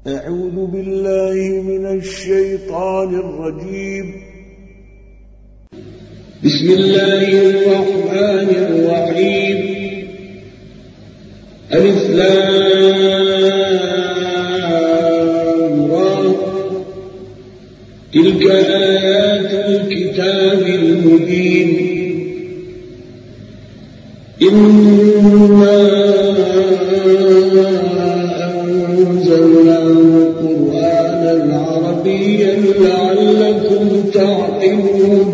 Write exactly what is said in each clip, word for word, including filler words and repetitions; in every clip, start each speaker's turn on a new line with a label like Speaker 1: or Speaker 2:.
Speaker 1: أعوذ بالله من الشيطان الرجيم.
Speaker 2: بسم الله الرحمن الرحيم. ألف لام را. تلك آيات الكتاب المبين. إنا أنزلناه قرآنا عربيا لعلكم تعقلون.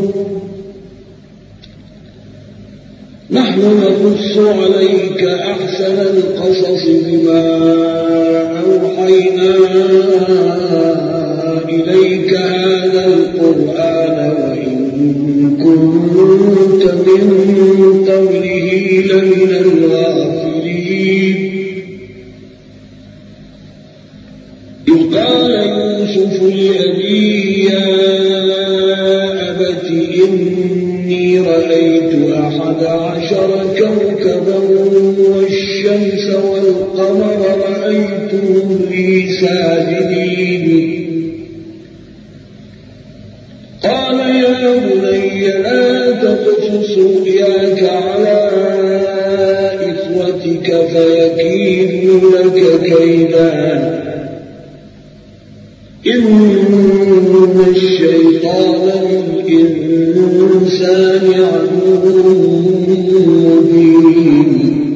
Speaker 2: نحن نقص عليك أحسن القصص بما أوحينا إليك هذا القرآن وإن كنت من قبله لمن الغافلين. إذ قال يوسف لأبيه يا أبت إني رأيت أحد عشر كوكبا والشمس والقمر رأيتهم لي ساجدين. قال يا بني لا تقصص رؤياك على إخوتك فيكيدوا لك كيدا إن الشيطان للإنسان عدو مبين.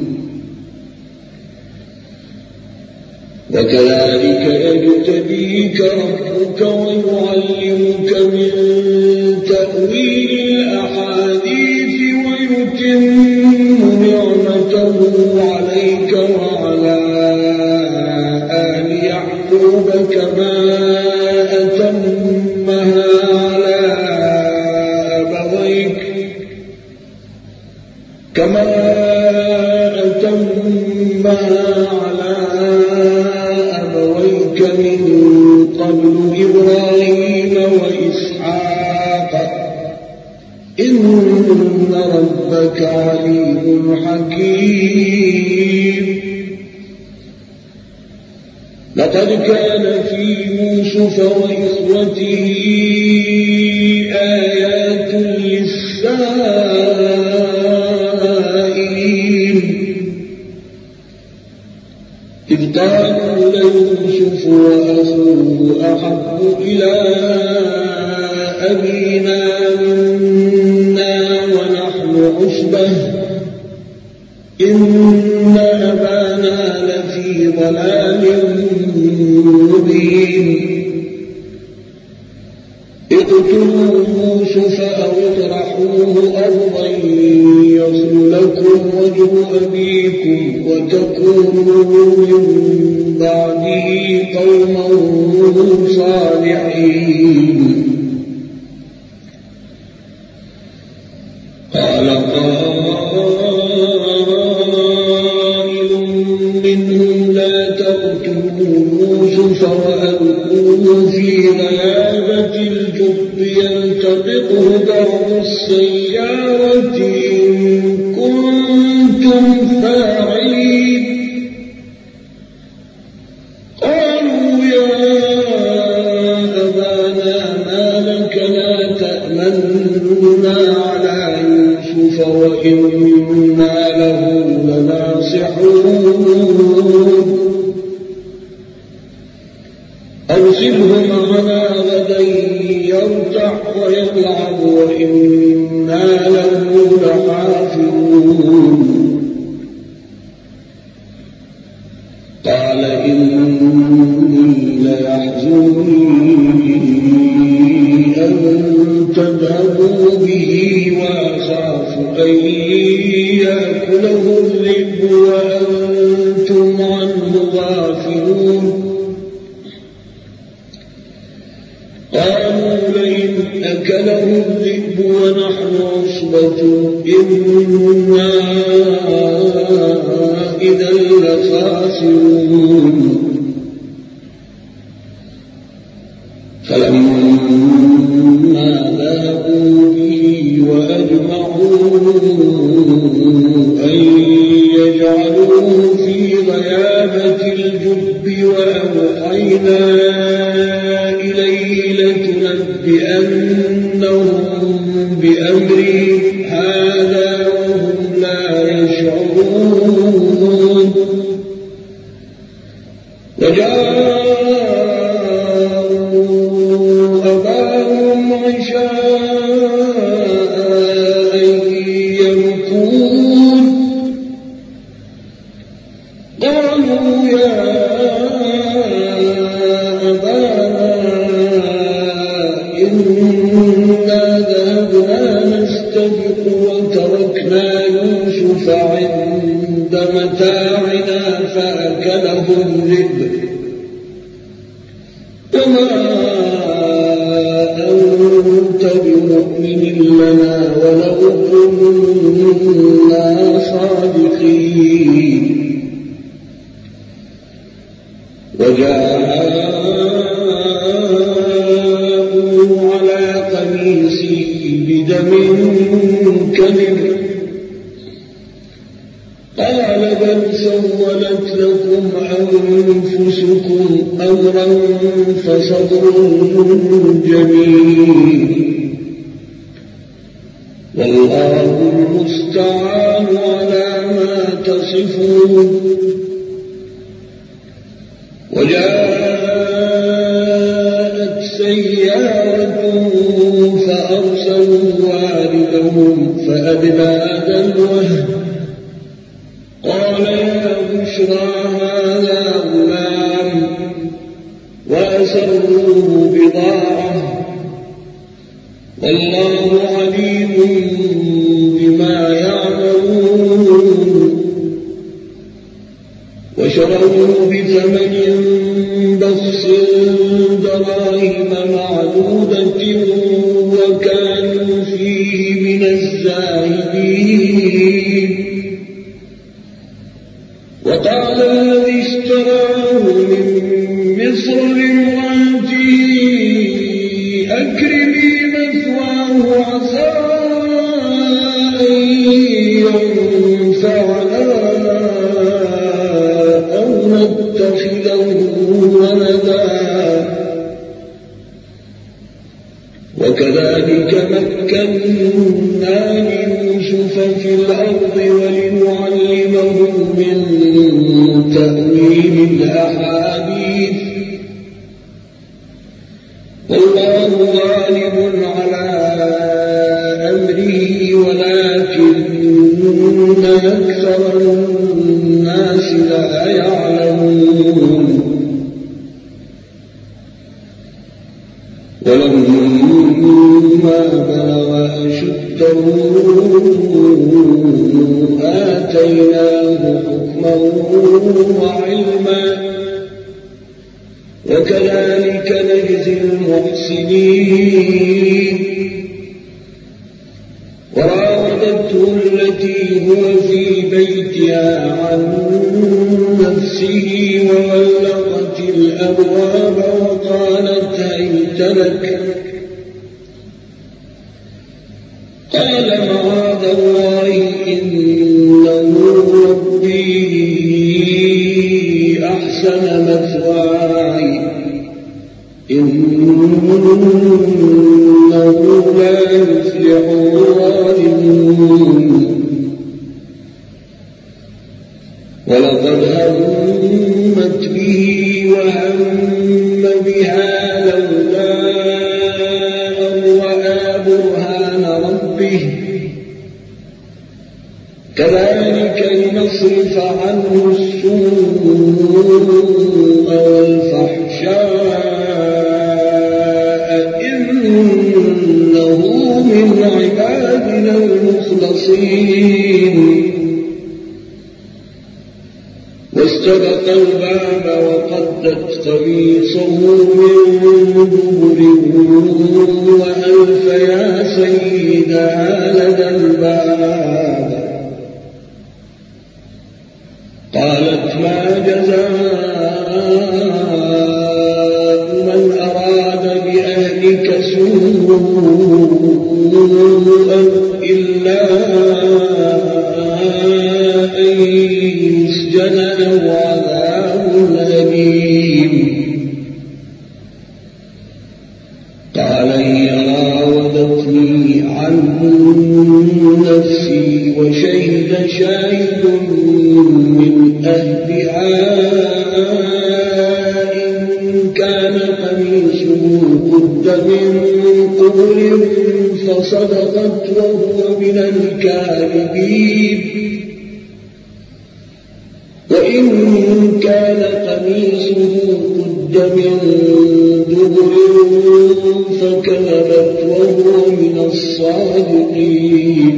Speaker 2: وكذلك يجتبيك ربك ويعلمك من تأويل الأحاديث ويتم نعمته عليك وعلى آل يعقوب كما أتمها على أبويك كما أتمها على أبويك من قبل إبراهيم وإسحاق إن ربك عليم حكيم. لقد كان في يوسف وإخوته آيات للسائلين إذ قالوا ليوسف وأخوه أحب إلى أبينا منا ونحن عصبة إن أبانا لفي ضلال مبين. اقتلوا يوسف أو اطرحوه أرضا يصل لكم وجه أبيكم وتكونوا من بعده قوما صالحين. قال قائل منهم لا تقتلوا يوسف وألقوه في غيابة الجب يلتقطه بعض السيارة إن كنتم فاعلين. قالوا يا أبانا ما لك لا تأمنا على يوسف وإنا له لناصحون. أرسله معنا غدا يرتع ويلعب وإنا له لحافظون. قال إني ليحزنني أن تذهبوا به وأخاف أن يأكله الذئب وأنتم عنه غافلون. قالوا لئن أكله الذئب ونحن عصبة إنا إذا لخاسرون. فلما ذاقوا به وأجمعوا أن يجعلوه في غيابة الجب الذئب وأوحينا إليه لتنبئنهم بأمري هذا وهم لا يشعرون وجاءوا أباهم عشاء يبكون قالوا يا أبانا إنا ذهبنا نستبق وتركنا يوسف عند متاعنا فأكله الذئب وما أنت بمؤمن لنا ولو كنا صادقين وجاءوا على قميصه بدم كذب قال بل سولت لكم أنفسكم أمرا فصبر جميل والله المستعان على ما تصفون وجاءت سيارة فأرسلوا واردهم فأدلى دلوه قال يا بشرى هذا غلام وأسروه بضاعة والله عليم بما يعملون وشروه بثمن بخس دراهم معدودة وكانوا فيه من الزاهدين وقال الذي اشتراه من مصر لامرأته أكرمي مثواه عسى أن ينفعنا أو نتخذه ولدا وكذلك مكنا ليوسف في الأرض ولنعلمه من تأويل الأحاديث والله غالب على أمره ولكن أكثر الناس لا يعلمون ولما بلغ أشده آتيناه حكما وعلما وكذلك نجزي المحسنين وراودته التي هو في بيتها عن نفسه وغلقت الأبواب وقالت هيت لك قال معاذ الله إنه ربي أحسن مثواي إنه لا يفلح الظالمون ولقد همت به وهم بها لولا أن رأى برهان ربه كذلك لنصرف عنه السوء والفحشاء إنه من عبادنا المخلصين واستبق الباب وقدت قميصه من دبر وألف يا سيدها لدى الباب قالت ما جزاء من أراد بأهلك سوءا إلا أن يسجن أو عذاب أليم إن كان قميصه قد من قبل فصدقت وهو من الكاذبين وإن كان قميصه قد من دبر فكذبت وهو من الصادقين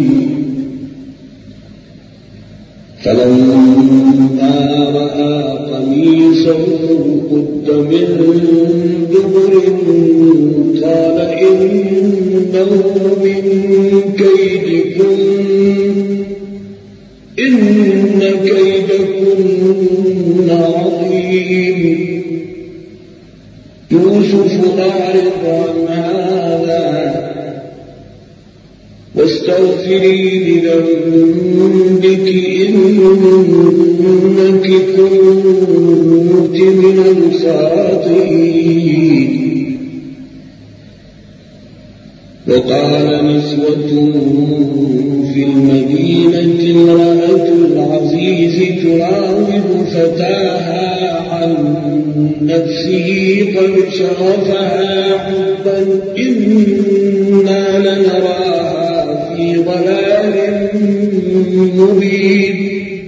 Speaker 2: فلما رأى قميصه قد من دبر قال إنه من كيدكن إن كيدكن عظيم يوسف أعرض عن هذا واستغفري لذنبك إنك كنت من الخاطئين وقال نسوة في المدينة امرأة العزيز تراود فتاها عن نفسه قد شغفها حبا إنا لنراها في ضلال مبين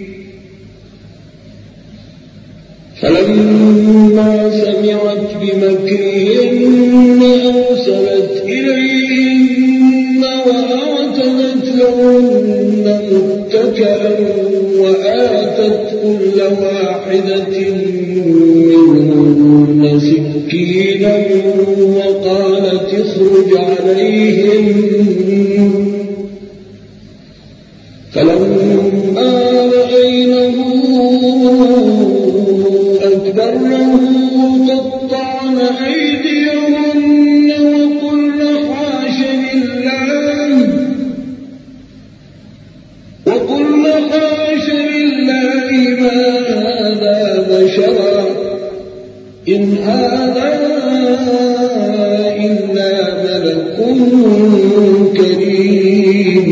Speaker 2: فلما سمعت بمكرهن أرسلت إليهن وأعتدت لهن متكئا وآتت كل واحدة منهن سكينا وقالت اخرج عليهم فلما رأينه أكبرنه وقطعن أيديهن وقلن حاش لله وقلن حاش لله ما هذا بشرا إن هذا إلا ملك كريم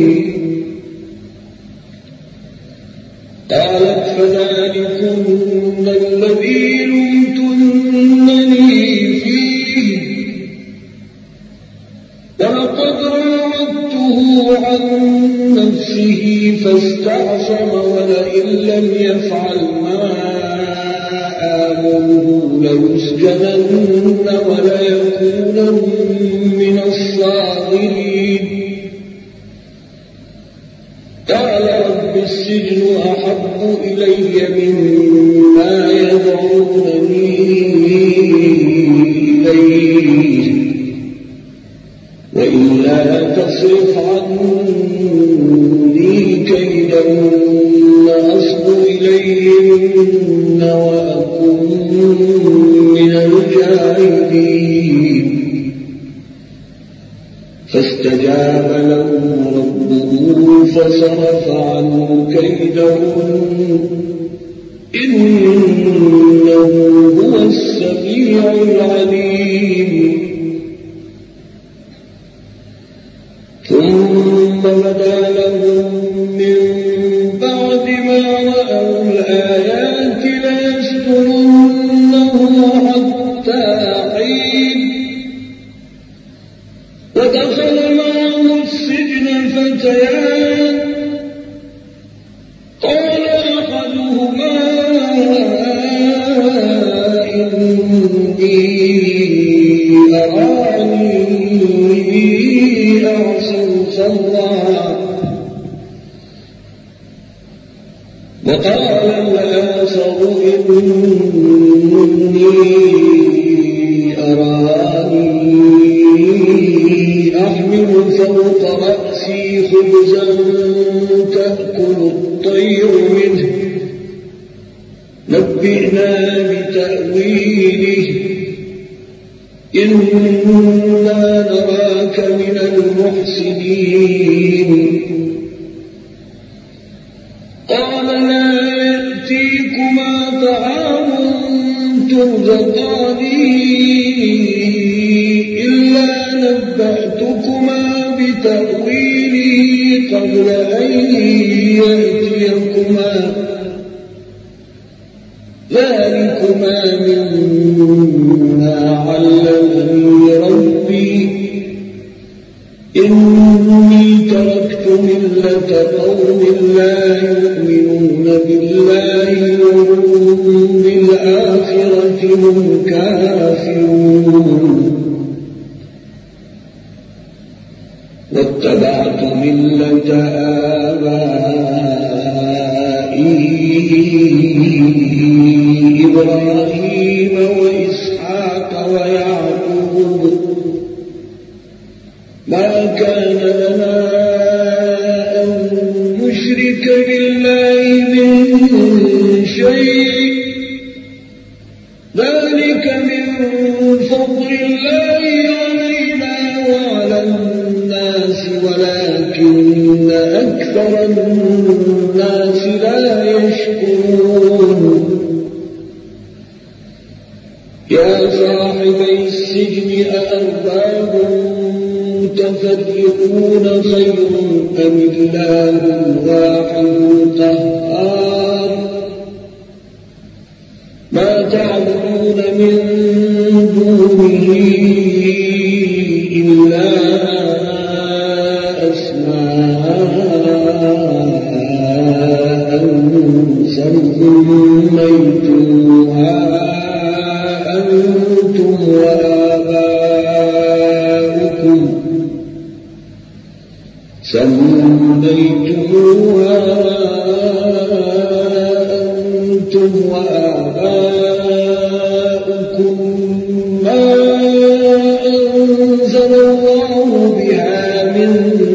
Speaker 2: قالت فذلكن الذي لمتنني فيه ولقد راودته عن نفسه فاستعصم ولئن لم يفعل ما آمره ليسجنن وليكونن من الصاغرين قال رب السجن أحب إلي مما يدعونني إليه وإلا تصرف عني كيدهن أصب إليهن وأكن من الجاهلين فاستجاب له ربه فصرف عنه كيدهن إنه هو السميع العليم ثم بدا لهم من بعد ما رأوا الآيات ليسجننه حتى حين ودخل معه السجن فتيان قال أحدهما إني أراني أعصر خمرا وقال الآخر إني أراني أحمل فوق رأسي خبزا تأكل الطير منه نبئنا بتأويله إنا نراك من المحسنين قال لا يأتيكما طعام ترزقانه إلا نبأتكما بتأويله قبل أن يأتيكما ذلكما مما علمني ربي إني تركت ملة قوم لا يؤمنون بالله وهم بالآخرة هم كافرون واتبعت ملة آبائي إبراهيم وإسحاق ويعقوب ما كان لنا أن نشرك بالله من شيء ذلك من فضل الله علينا وعلى الناس ولكن أكثر الناس لا يشكرون يا صاحبي السجن أأرباب متفرقون خير أم الله الواحد القهار ما تعبدون من دونه إلا أسماء سميتموها أنتم وآباؤكم سميتموها أنتم وآباؤكم ما أنزل الله بها من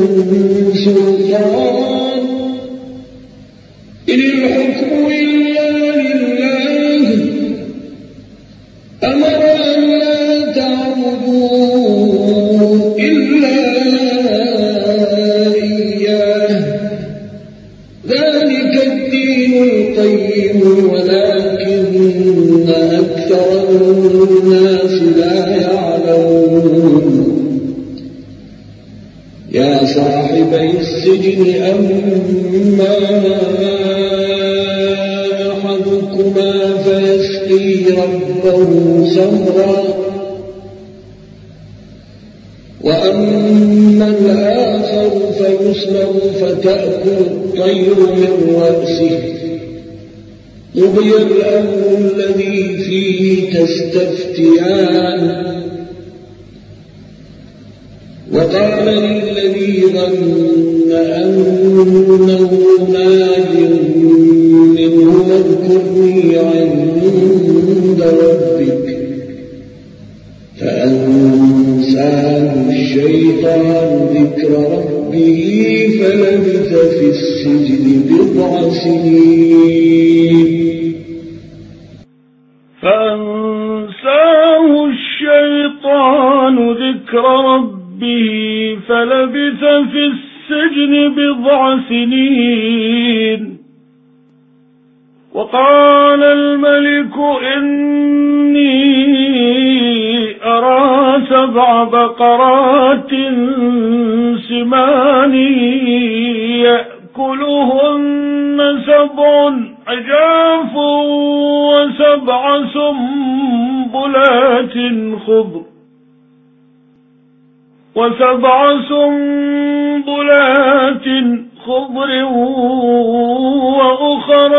Speaker 2: سلطان إن الحكم إلا لله أمر أن لا تعبدوا إلا إياه ذلك الدين القيم ولكن أكثر الناس لا يعلمون يا صاحبي السجن أما أحدكما فيسقي ربه سمرا وأما الآخر فيسلب فتأكل الطير من رأسه قضي الأمر الذي فيه تستفتيان وقال للذي ظن أنه ناج منه اذكرني عند ربك فأنساه الشيطان ذكر ربه فلبث في السجن بضع سنين
Speaker 3: فأنساه الشيطان ذكر ربه فلبث في السجن بضع سنين وقال الملك إني أرى سبع بقرات سمان يأكلهن سبع عجاف وسبع سنبلات خضر وسبع سنبلات خضر وأخر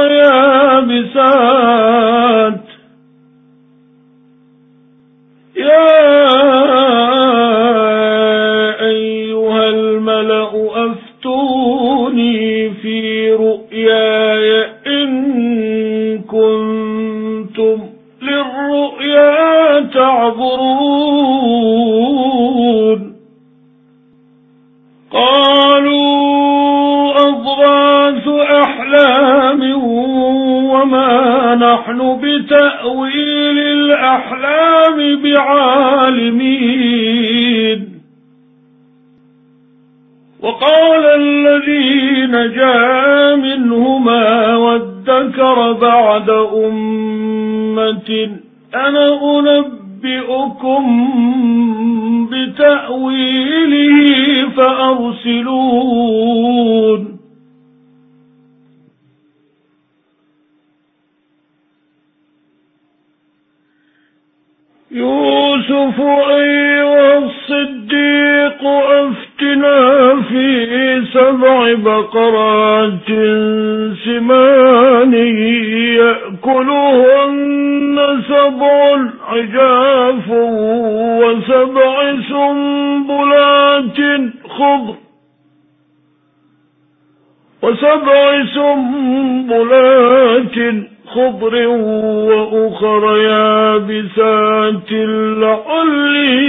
Speaker 3: يابسات يا أيها الملأ أفتوني في رؤياي إن كنتم للرؤيا تعبرون قالوا أضغاث أحلام وما نحن بتأويل الأحلام بعالمين وقال الذي نجا منهما وادكر بعد أمة أنا أنبئكم بتأويله فأرسلون. يوسف أيها الصديق أفتنا في سبع بقرات سمان يأكلهن سبع عجاف وسبع سنبلات خضر وسبع سنبلات خضر وأخر يابسات لعلي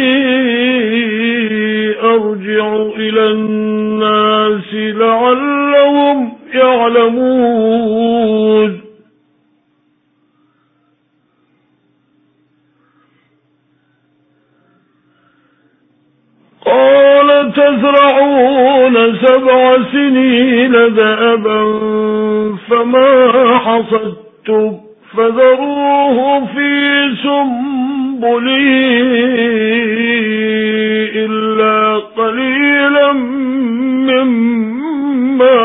Speaker 3: أرجع إلى الناس لعلهم يعلمون قال تزرعون سبع سنين دأبا فما حصدتم فذروه في سنبله إلا قليلا مما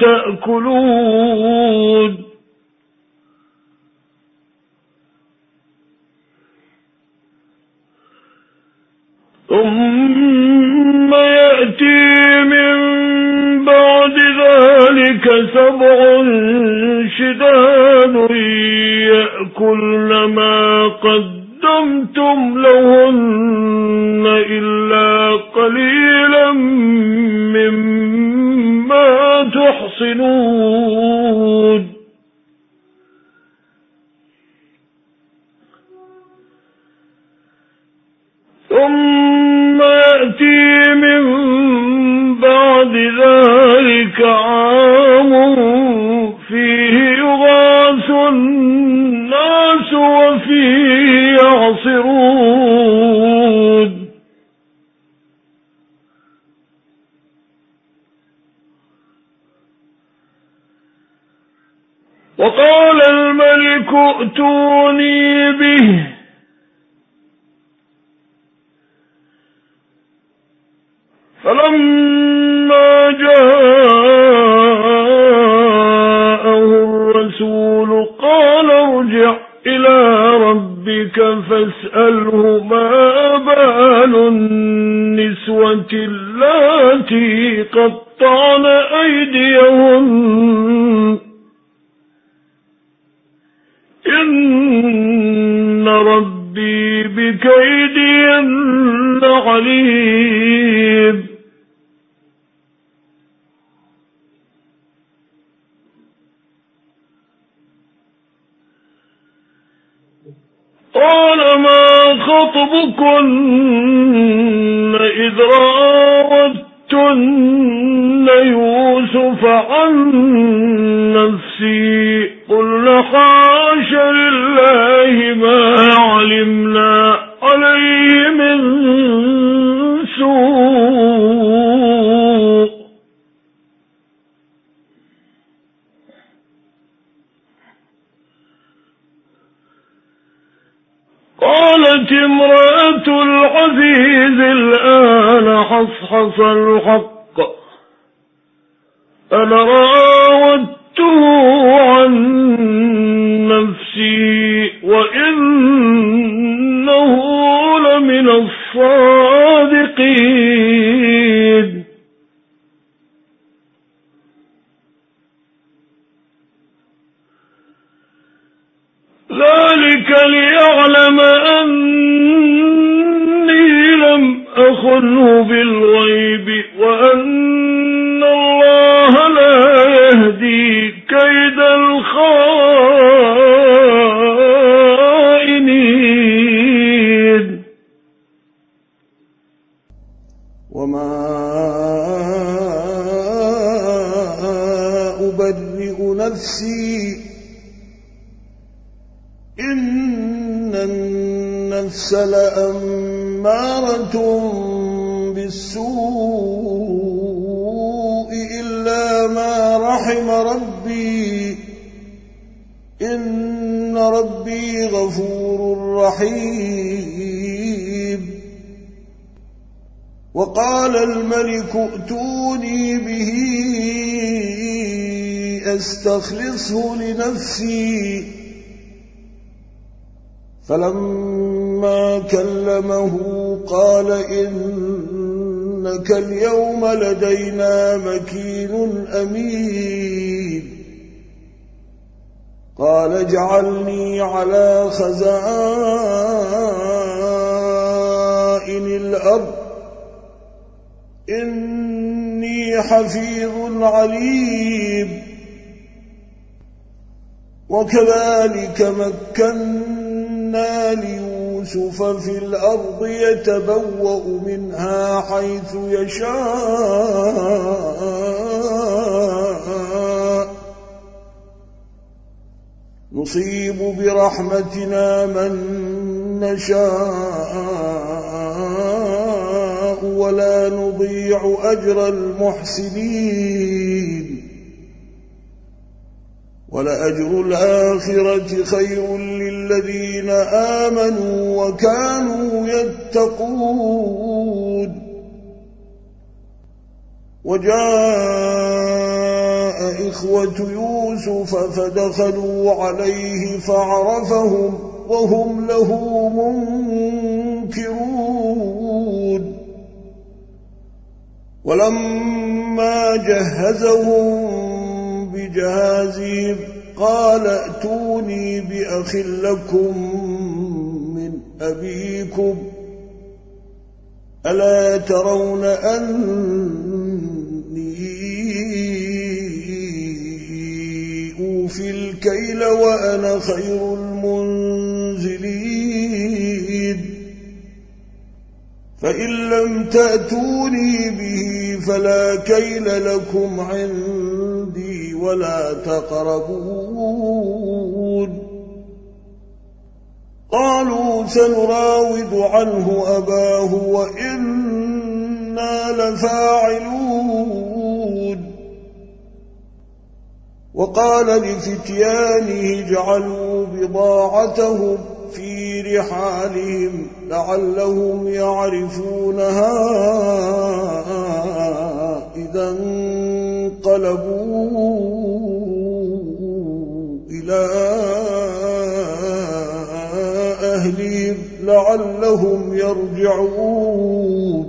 Speaker 3: تأكلون ثم يأتي من بعد ذلك سبع شداد يأكلن ما قدمتم لهن إلا قليلا مما تحصنون ثم يأتي من بعد ذلك عام فيه يغاث الناس وفيه يعصرون وقال الملك ائتوني به فلما جاءه الرسول قال ارجع إلى ربك فاسأله ما بال النسوة اللاتي قطعن أيديهن إن ربي بكيدهن عليم قال ما خطبكن إذ راودتن يوسف عن نفسي قلن حاش لله ما علمنا عليه من سوء قالت امرأة العزيز الآن حصحص الحق أنا راودته عن نفسي وإنه لمن الصادقين ذلك ليعلم أني لم أخنه بالغيب وأن الله لا يهدي كيد الخائنين
Speaker 1: وما أبرئ نفسي إن النفس لأمارة بالسوء إلا ما رحم ربي إن ربي غفور رحيم وقال الملك ائتوني به أستخلصه لنفسي فلما كلمه قال إنك اليوم لدينا مكين أمين قال اجعلني على خزائن الأرض إني حفيظ عليم وكذلك مكنا ليوسف في الأرض يتبوأ منها حيث يشاء نصيب برحمتنا من نشاء ولا نضيع أجر المحسنين ولأجر الآخرة خير للذين آمنوا وكانوا يتقون وجاء إخوة يوسف فدخلوا عليه فعرفهم وهم له منكرون ولما جهزهم بجهازهم قال ائتوني بأخ لكم من أبيكم ألا ترون أني أوفي الكيل وأنا خير المنزلين فإن لم تأتوني به فلا كيل لكم عندي ولا تقربون قالوا سنراود عنه أباه وإنا لفاعلون وقال لفتيانه اجعلوا بضاعتهم في رحالهم لعلهم يعرفونها إذا انقلبوا إلى أهلهم لعلهم يرجعون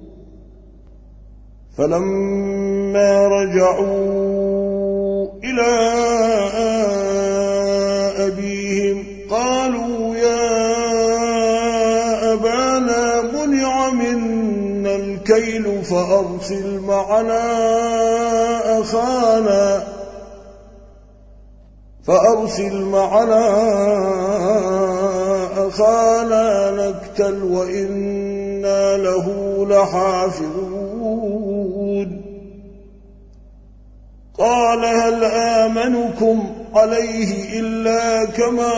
Speaker 1: فلما رجعوا إلى أبيهم قالوا يا أبانا منع منا الكيل فأرسل معنا أخانا فأرسل معنا أخانا نكتل وإنا له لحافظون قال هل آمنكم عليه إلا كما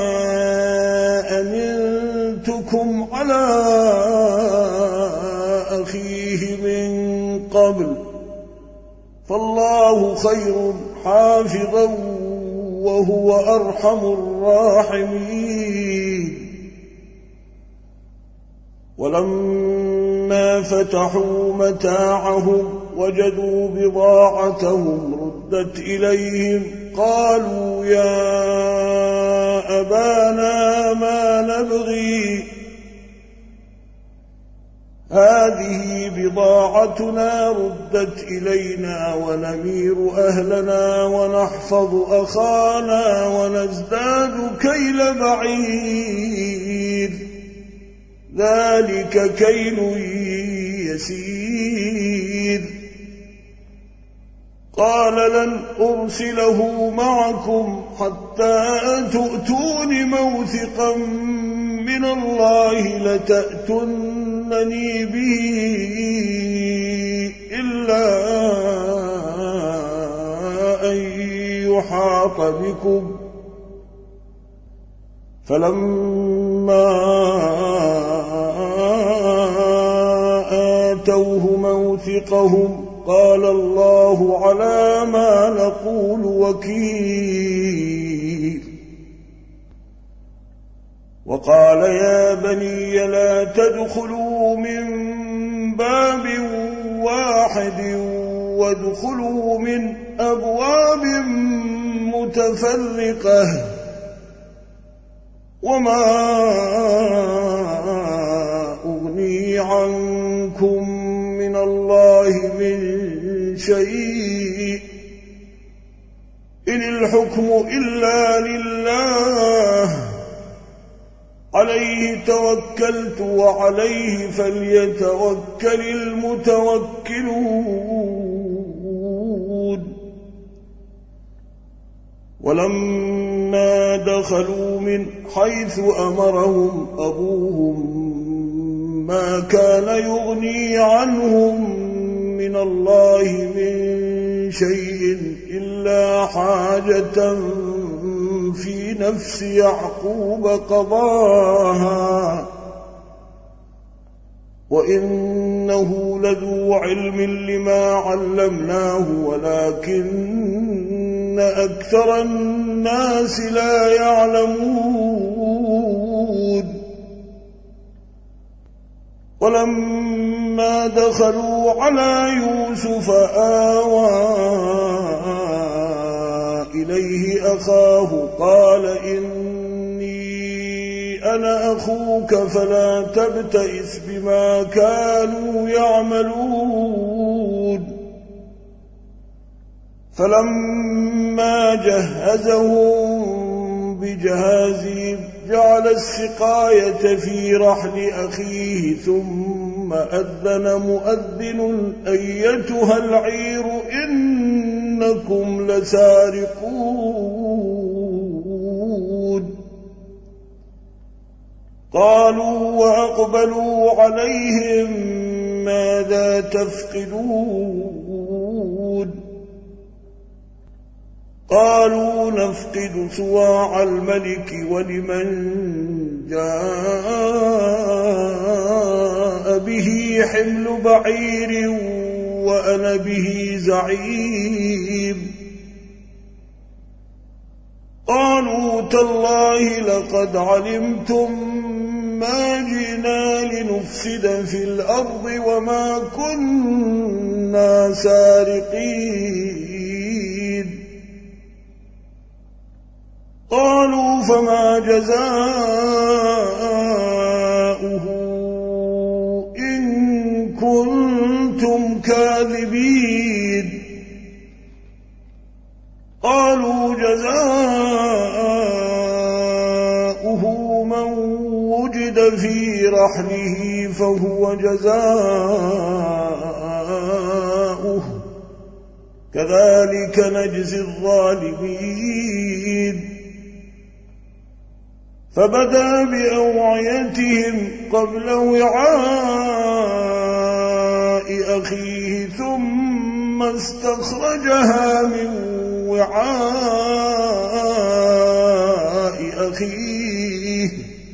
Speaker 1: أمنتكم على أخيه من قبل فالله خير حافظا وهو أرحم الراحمين ولما فتحوا متاعهم وجدوا بضاعتهم ردت إليهم قالوا يا أبانا ما نبغي هذه بضاعتنا ردت إلينا ونمير أهلنا ونحفظ أخانا ونزداد كيل بعير ذلك كيل يسير قال لن أرسله معكم حتى تؤتون موثقا من الله لتأتونني به إلا أن يحاط بكم فلما آتوه موثقهم قال الله على ما نقول وكيل وقال يا بني لا تدخلوا من باب واحد وادخلوا من أبواب متفرقة وما أغني عنكم من الله من شيء إن الحكم إلا لله عليه توكلت وعليه فليتوكل المتوكلون ولما دخلوا من حيث أمرهم أبوهم ما كان يغني عنهم من الله من شيء إلا حاجة في نفس يعقوب قضاها وإنه لذو علم لما علمناه ولكن أكثر الناس لا يعلمون ولما دخلوا على يوسف آوى إليه أخاه قال إني أنا أخوك فلا تبتئس بما كانوا يعملون فلما جهزهم بجهازهم جعل السقاية في رحل أخيه ثم أذن مؤذن أيتها العير إنكم لسارقون قالوا وأقبلوا عليهم ماذا تفقدون قالوا نفقد صواع الملك ولمن جاء به حمل بعير وأنا به زعيم قالوا تالله لقد علمتم ما جئنا لنفسد في الأرض وما كنا سارقين قالوا فما جزاؤه إن كنتم كاذبين قالوا جزاؤه من وجد في رحله فهو جزاؤه كذلك نجزي الظالمين فبدأ بأوعيتهم قبل وعاء أخيه ثم استخرجها من وعاء أخيه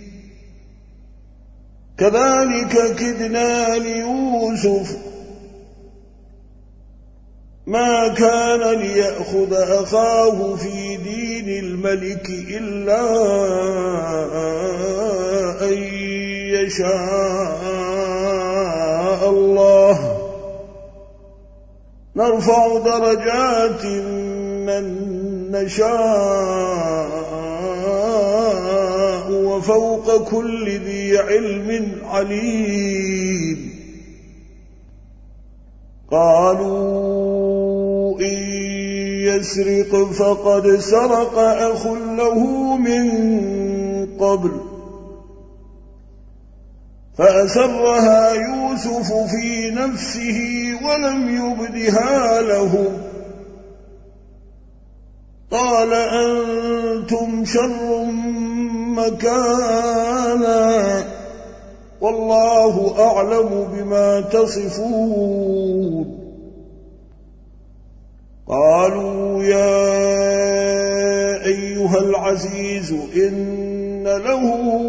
Speaker 1: كذلك كدنا ليوسف ما كان ليأخذ أخاه في دين الملك إلا أن يشاء الله نرفع درجات من نشاء وفوق كل ذي علم عليم قالوا إن يسرق فقد سرق أخ له من قبل فأسرها يوسف في نفسه ولم يبدها له قال أنتم شر مكانا والله أعلم بما تصفون قالوا يا أيها العزيز إن له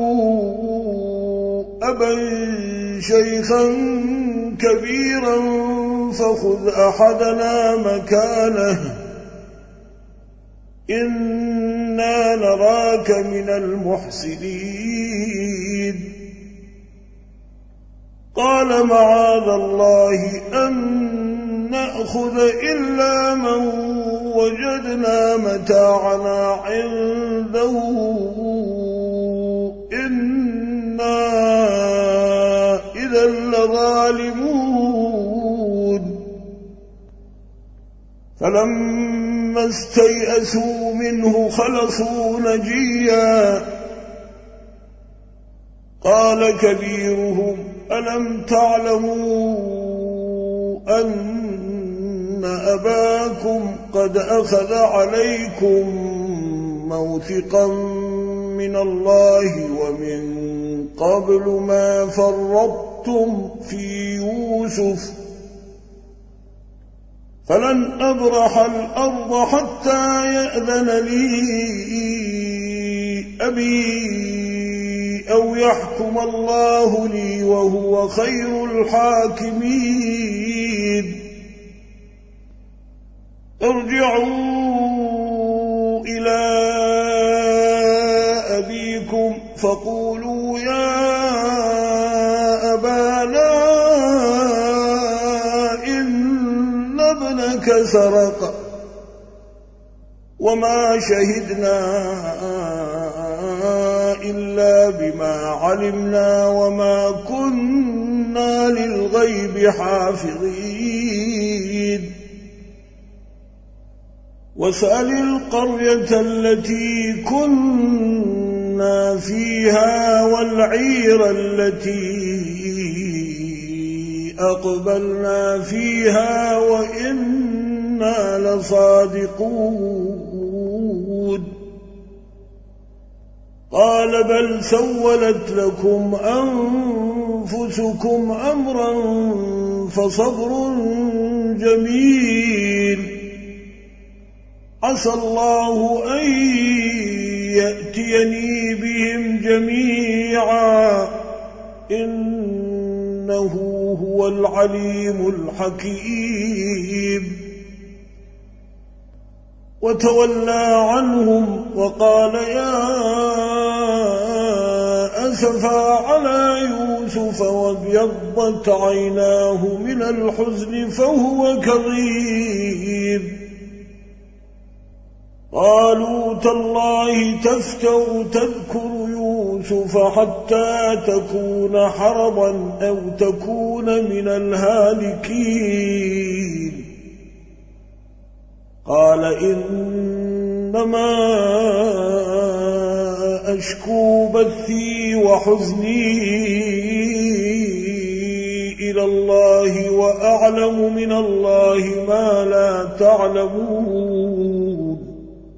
Speaker 1: أبا شيخا كبيرا فخذ أحدنا مكانه إنا نراك من المحسنين قال معاذ الله أن نأخذ إلا من وجدنا متاعنا عنده فلما استيئسوا منه خلصوا نجيا قال كبيرهم ألم تعلموا أن أباكم قد أخذ عليكم موثقا من الله ومن قبل ما فرطتم في يوسف فلن أبرح الأرض حتى يأذن لي أبي أو يحكم الله لي وهو خير الحاكمين ارجعوا إلى أبيكم فقولوا يا أبانا إن ابنك سرق وما شهدنا إلا بما علمنا وما كنا للغيب حافظين واسأل القرية التي كنا فيها والعير التي أقبلنا فيها وإنا لصادقون قال بل سولت لكم أنفسكم أمرا فصبر جميل عسى الله أن يأتيني بهم جميعا إنه هو العليم الحكيم وتولى عنهم وقال يا أسفا على يوسف وابيضت عيناه من الحزن فهو كظيم قالوا تالله تفتأ تذكر يوسف حتى تكون حرضا أو تكون من الهالكين قال إنما أشكو بثي وحزني إلى الله وأعلم من الله ما لا تعلمون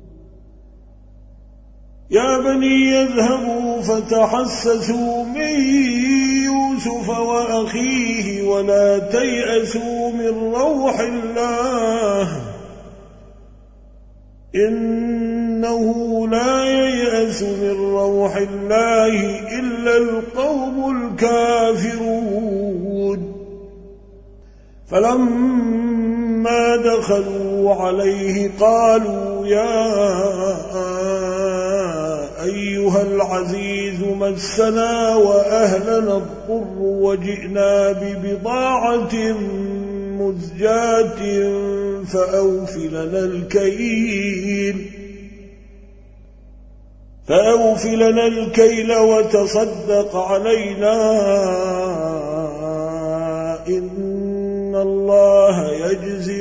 Speaker 1: يا بني يذهبوا فتحسسوا من يوسف وأخيه ولا تيأسوا من روح الله إنه لا ييأس من روح الله إلا القوم الكافرون فلما دخلوا عليه قالوا يا أيها العزيز مسنا وأهلنا الضر وجئنا ببضاعة مزجاة فأوف لنا الكيل فأوف لنا الكيل وتصدق علينا إن الله يجزي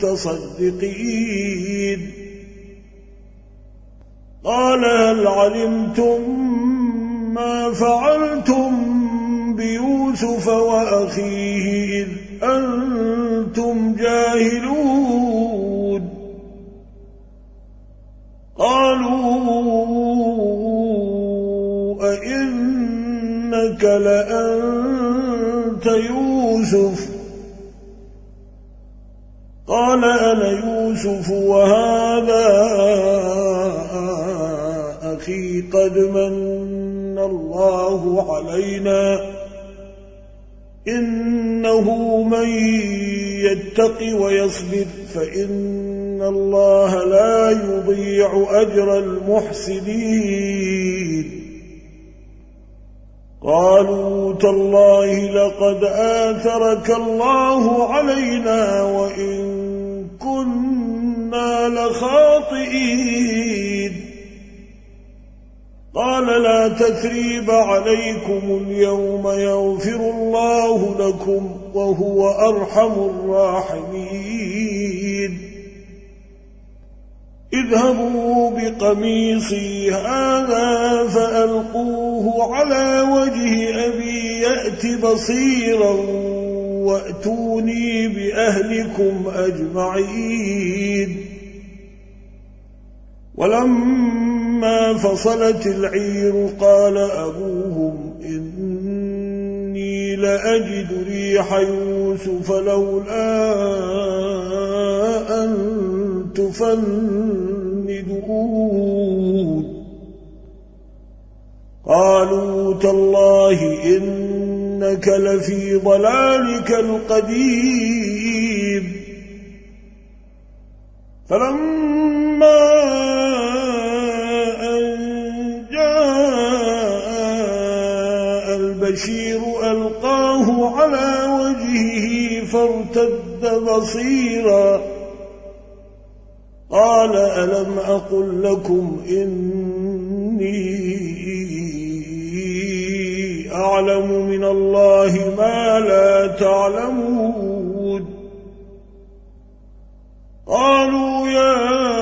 Speaker 1: المتصدقين قال هل علمتم ما فعلتم بيوسف وأخيه إذ أنتم جاهلون قالوا أئنك لأنت يوسف قال أنا يوسف وهذا أخي قد من الله علينا إنه من يتق ويصبر فإن الله لا يضيع أجر المحسنين قالوا تالله لقد آثرك الله علينا وإن كنا لخاطئين قال لا تثريب عليكم اليوم يغفر الله لكم وهو أرحم الراحمين اذهبوا بقميصي هذا فألقوه على وجه أبي يأت بصيرا وأتوني بأهلكم أجمعين. ولما فصلت العير قال أبوهم إني لأجد ريح يوسف لولا أن تفندون. قالوا تالله إنك لفي ضلالك القديم. فلما أن جاء البشير ألقاه على وجهه فارتد بصيرا قال ألم أقل لكم إني أعلم من الله ما لا تعلمون. قالوا يا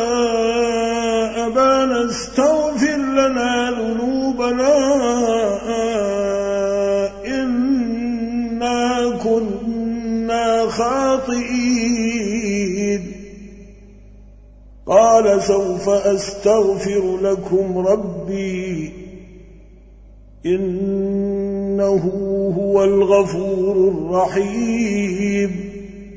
Speaker 1: أبانا استغفر لنا ذنوبنا إنا كنا خاطئين. قال سوف أستغفر لكم ربي إنه هو الغفور الرحيم.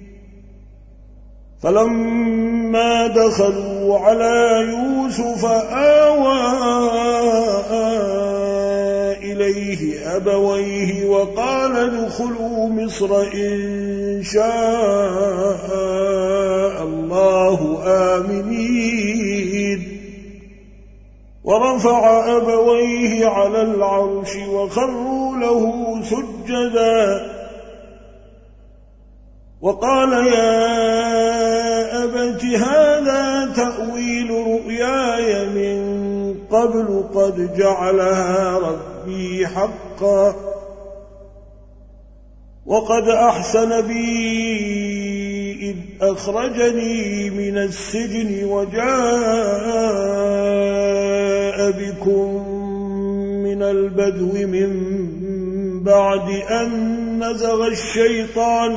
Speaker 1: فلما دخلوا على يوسف آوى إليه أبويه وقال ادخلوا مصر إن شاء الله آمنين. ورفع أبويه على العرش وخروا له سجدا وقال يا أبت هذا تأويل رؤياي من قبل قد جعلها ربي حقا وقد أحسن بي إذ أخرجني من السجن وجاء بكم من البدو من بعد أن نزغ الشيطان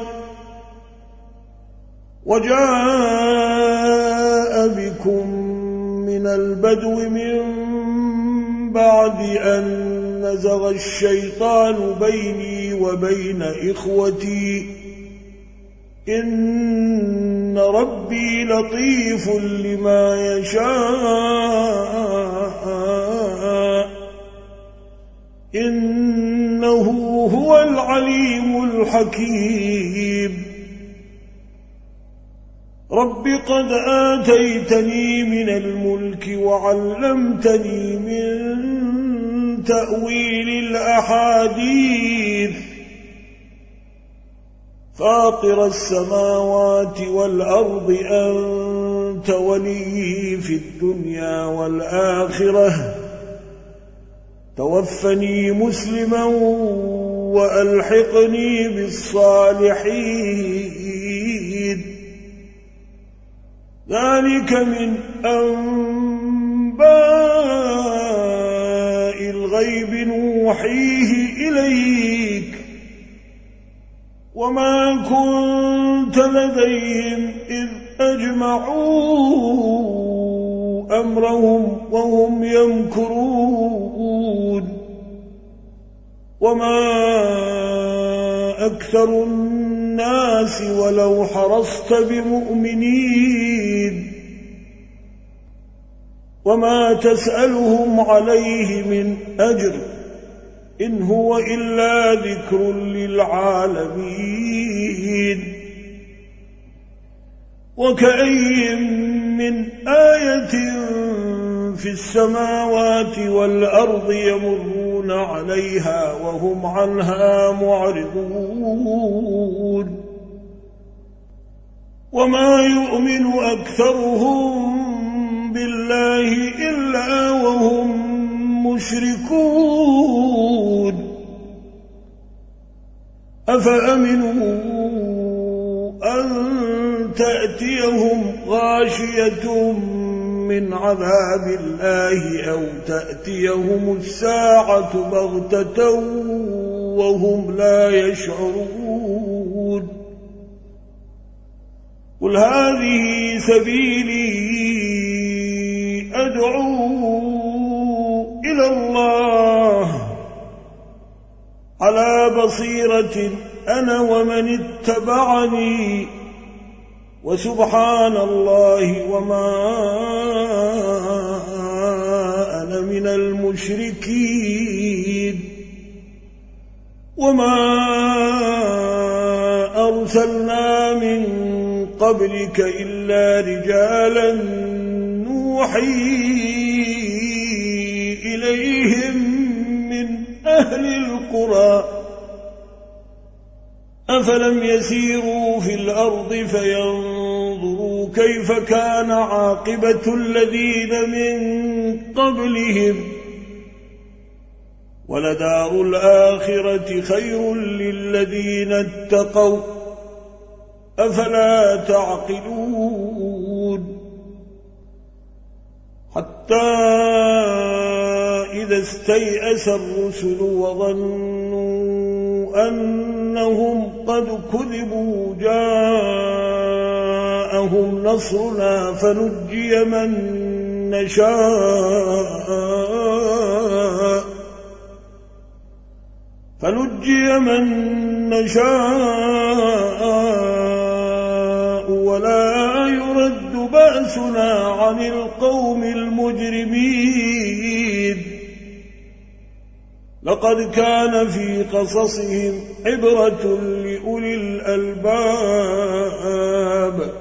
Speaker 1: وجاء بكم من البدو من بعد أن نزغ الشيطان بيني وبين إخوتي إن ربي لطيف لما يشاء إنه هو العليم الحكيم. رب قد آتيتني من الملك وعلمتني من تأويل الأحاديث فاطر السماوات والأرض أنت ولي في الدنيا والآخرة توفني مسلما وألحقني بالصالحين. ذلك من أنباء الغيب نوحيه إليك وما كنت لديهم إذ أجمعوا أمرهم وهم يمكرون وما أكثر الناس ولو حرصت بمؤمنين وما تسألهم عليه من أجر إن هو إلا ذكر للعالمين. وكأي من آية في السماوات والأرض يمرون عليها وهم عنها معرضون وما يؤمن أكثرهم بالله إلا وهم مشركون. أفأمنوا أن تأتيهم غاشية من عذاب الله أو تأتيهم الساعة بغتة وهم لا يشعرون قل هذه سبيلي أدعو إلى الله على بصيرة أنا ومن اتبعني وسبحان الله وما أنا من المشركين وما أرسلنا من قبلك إلا رجالا نوحي إليهم من أهل القرى أفلم يسيروا في الأرض فينظروا كيف كان عاقبة الذين من قبلهم ولدار الآخرة خير للذين اتقوا أفلا تعقلون حتى إذا استيأس الرسل وظنوا أنهم قد كذبوا جاءهم نصرنا فنجي من نشاء فنجي من نشاء ولا يرد بأسنا عن القوم المجرمين لقد كان في قصصهم عبرة لأولي الألباب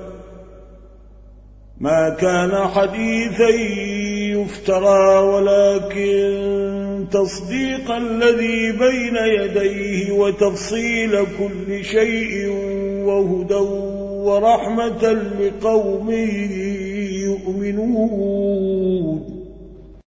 Speaker 1: ما كان حديثا يفترى ولكن تصديق الذي بين يديه وتفصيل كل شيء وهدى ورحمة لقوم يؤمنون